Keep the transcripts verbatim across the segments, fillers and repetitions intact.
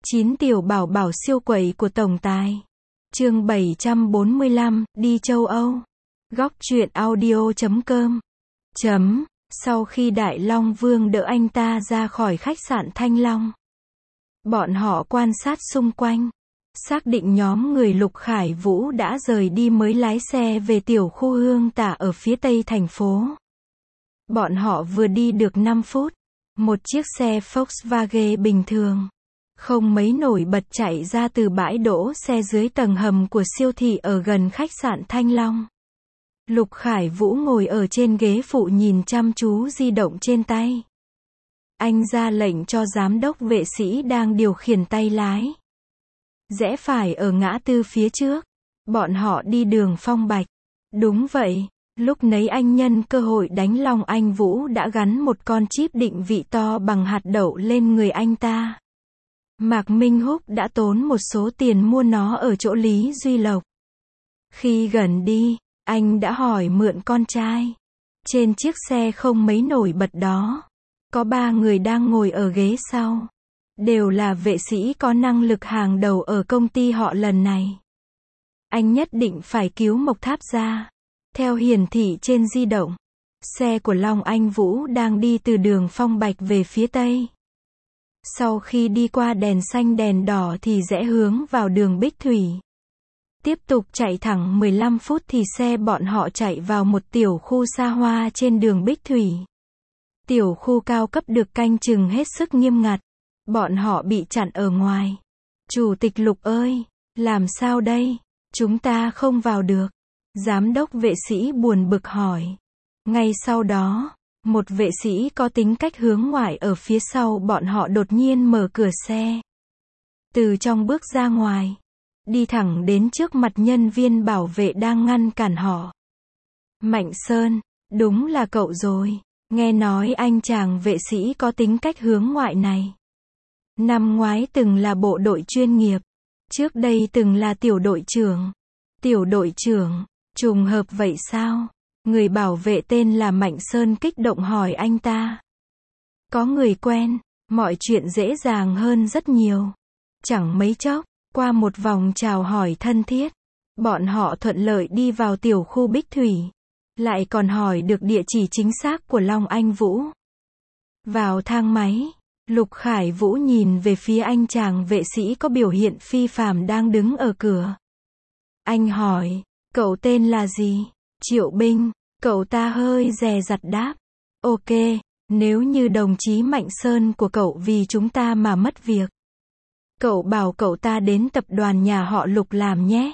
chín Tiểu bảo bảo siêu quậy của tổng tài. Chương bảy trăm bốn mươi lăm, đi châu Âu. Góc truyện audio chấm com. Chấm. Sau khi Đại Long Vương đỡ anh ta ra khỏi khách sạn Thanh Long, bọn họ quan sát xung quanh, xác định nhóm người Lục Khải Vũ đã rời đi mới lái xe về tiểu khu Hương Tả ở phía tây thành phố. Bọn họ vừa đi được năm phút, một chiếc xe Volkswagen bình thường, không mấy nổi bật chạy ra từ bãi đỗ xe dưới tầng hầm của siêu thị ở gần khách sạn Thanh Long. Lục Khải Vũ ngồi ở trên ghế phụ nhìn chăm chú di động trên tay. Anh ra lệnh cho giám đốc vệ sĩ đang điều khiển tay lái. Rẽ phải ở ngã tư phía trước. Bọn họ đi đường Phong Bạch. Đúng vậy, lúc nấy anh nhân cơ hội đánh Long Anh Vũ đã gắn một con chip định vị to bằng hạt đậu lên người anh ta. Mạc Minh Húc đã tốn một số tiền mua nó ở chỗ Lý Duy Lộc. Khi gần đi, anh đã hỏi mượn con trai. Trên chiếc xe không mấy nổi bật đó, có ba người đang ngồi ở ghế sau. Đều là vệ sĩ có năng lực hàng đầu ở công ty họ lần này. Anh nhất định phải cứu Mộc Tháp ra. Theo hiển thị trên di động, xe của Long Anh Vũ đang đi từ đường Phong Bạch về phía tây. Sau khi đi qua đèn xanh đèn đỏ thì rẽ hướng vào đường Bích Thủy. Tiếp tục chạy thẳng mười lăm phút thì xe bọn họ chạy vào một tiểu khu xa hoa trên đường Bích Thủy. Tiểu khu cao cấp được canh chừng hết sức nghiêm ngặt. Bọn họ bị chặn ở ngoài. Chủ tịch Lục ơi, làm sao đây? Chúng ta không vào được. Giám đốc vệ sĩ buồn bực hỏi. Ngay sau đó, một vệ sĩ có tính cách hướng ngoại ở phía sau bọn họ đột nhiên mở cửa xe. Từ trong bước ra ngoài. Đi thẳng đến trước mặt nhân viên bảo vệ đang ngăn cản họ. Mạnh Sơn, đúng là cậu rồi. Nghe nói anh chàng vệ sĩ có tính cách hướng ngoại này. Năm ngoái từng là bộ đội chuyên nghiệp. Trước đây từng là tiểu đội trưởng. Tiểu đội trưởng, trùng hợp vậy sao? Người bảo vệ tên là Mạnh Sơn kích động hỏi anh ta. Có người quen, mọi chuyện dễ dàng hơn rất nhiều. Chẳng mấy chốc, qua một vòng chào hỏi thân thiết, bọn họ thuận lợi đi vào tiểu khu Bích Thủy. Lại còn hỏi được địa chỉ chính xác của Long Anh Vũ. Vào thang máy, Lục Khải Vũ nhìn về phía anh chàng vệ sĩ có biểu hiện phi phàm đang đứng ở cửa. Anh hỏi, cậu tên là gì? Triệu Binh. Cậu ta hơi dè dặt đáp. Ok, nếu như đồng chí Mạnh Sơn của cậu vì chúng ta mà mất việc, cậu bảo cậu ta đến tập đoàn nhà họ Lục làm nhé.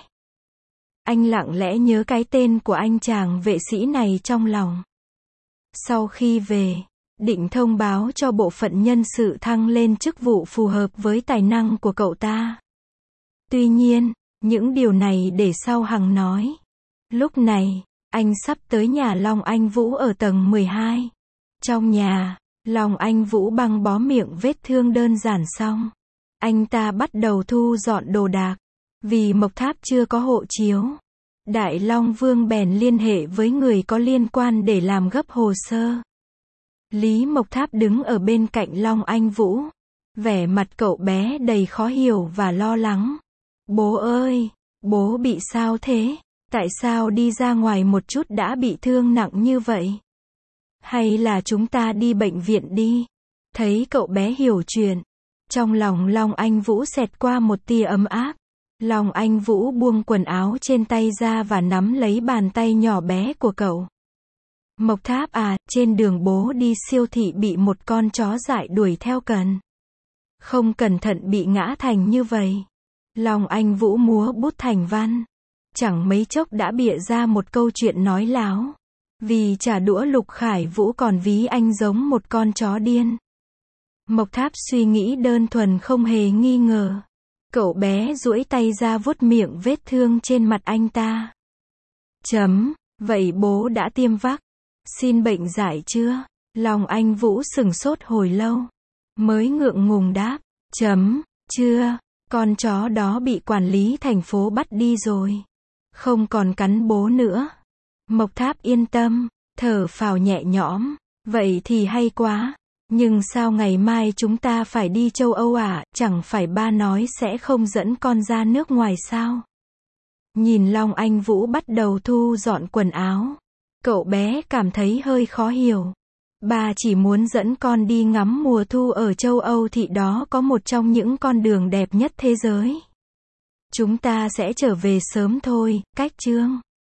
Anh lặng lẽ nhớ cái tên của anh chàng vệ sĩ này trong lòng. Sau khi về, định thông báo cho bộ phận nhân sự thăng lên chức vụ phù hợp với tài năng của cậu ta. Tuy nhiên, những điều này để sau hằng nói. Lúc này, anh sắp tới nhà Long Anh Vũ ở tầng mười hai. Trong nhà, Long Anh Vũ băng bó miệng vết thương đơn giản xong. Anh ta bắt đầu thu dọn đồ đạc. Vì Mộc Tháp chưa có hộ chiếu, Đại Long Vương bèn liên hệ với người có liên quan để làm gấp hồ sơ. Lý Mộc Tháp đứng ở bên cạnh Long Anh Vũ. Vẻ mặt cậu bé đầy khó hiểu và lo lắng. Bố ơi, bố bị sao thế? Tại sao đi ra ngoài một chút đã bị thương nặng như vậy? Hay là chúng ta đi bệnh viện đi? Thấy cậu bé hiểu chuyện, trong lòng Long Anh Vũ xẹt qua một tia ấm áp. Long Anh Vũ buông quần áo trên tay ra và nắm lấy bàn tay nhỏ bé của cậu. Mộc Tháp à, trên đường bố đi siêu thị bị một con chó dại đuổi theo cần. Không cẩn thận bị ngã thành như vậy. Long Anh Vũ múa bút thành văn. Chẳng mấy chốc đã bịa ra một câu chuyện nói láo. Vì trả đũa Lục Khải Vũ còn ví anh giống một con chó điên. Mộc Tháp suy nghĩ đơn thuần không hề nghi ngờ. Cậu bé duỗi tay ra vuốt miệng vết thương trên mặt anh ta. Chấm, vậy bố đã tiêm vắc xin bệnh dại chưa? Long Anh Vũ sửng sốt hồi lâu. Mới ngượng ngùng đáp. Chấm, chưa, con chó đó bị quản lý thành phố bắt đi rồi. Không còn cắn bố nữa. Mộc Tháp yên tâm, thở phào nhẹ nhõm. Vậy thì hay quá. Nhưng sao ngày mai chúng ta phải đi châu Âu à, chẳng phải ba nói sẽ không dẫn con ra nước ngoài sao? Nhìn Long Anh Vũ bắt đầu thu dọn quần áo. Cậu bé cảm thấy hơi khó hiểu. Ba chỉ muốn dẫn con đi ngắm mùa thu ở châu Âu thì đó có một trong những con đường đẹp nhất thế giới. Chúng ta sẽ trở về sớm thôi, cách Trương.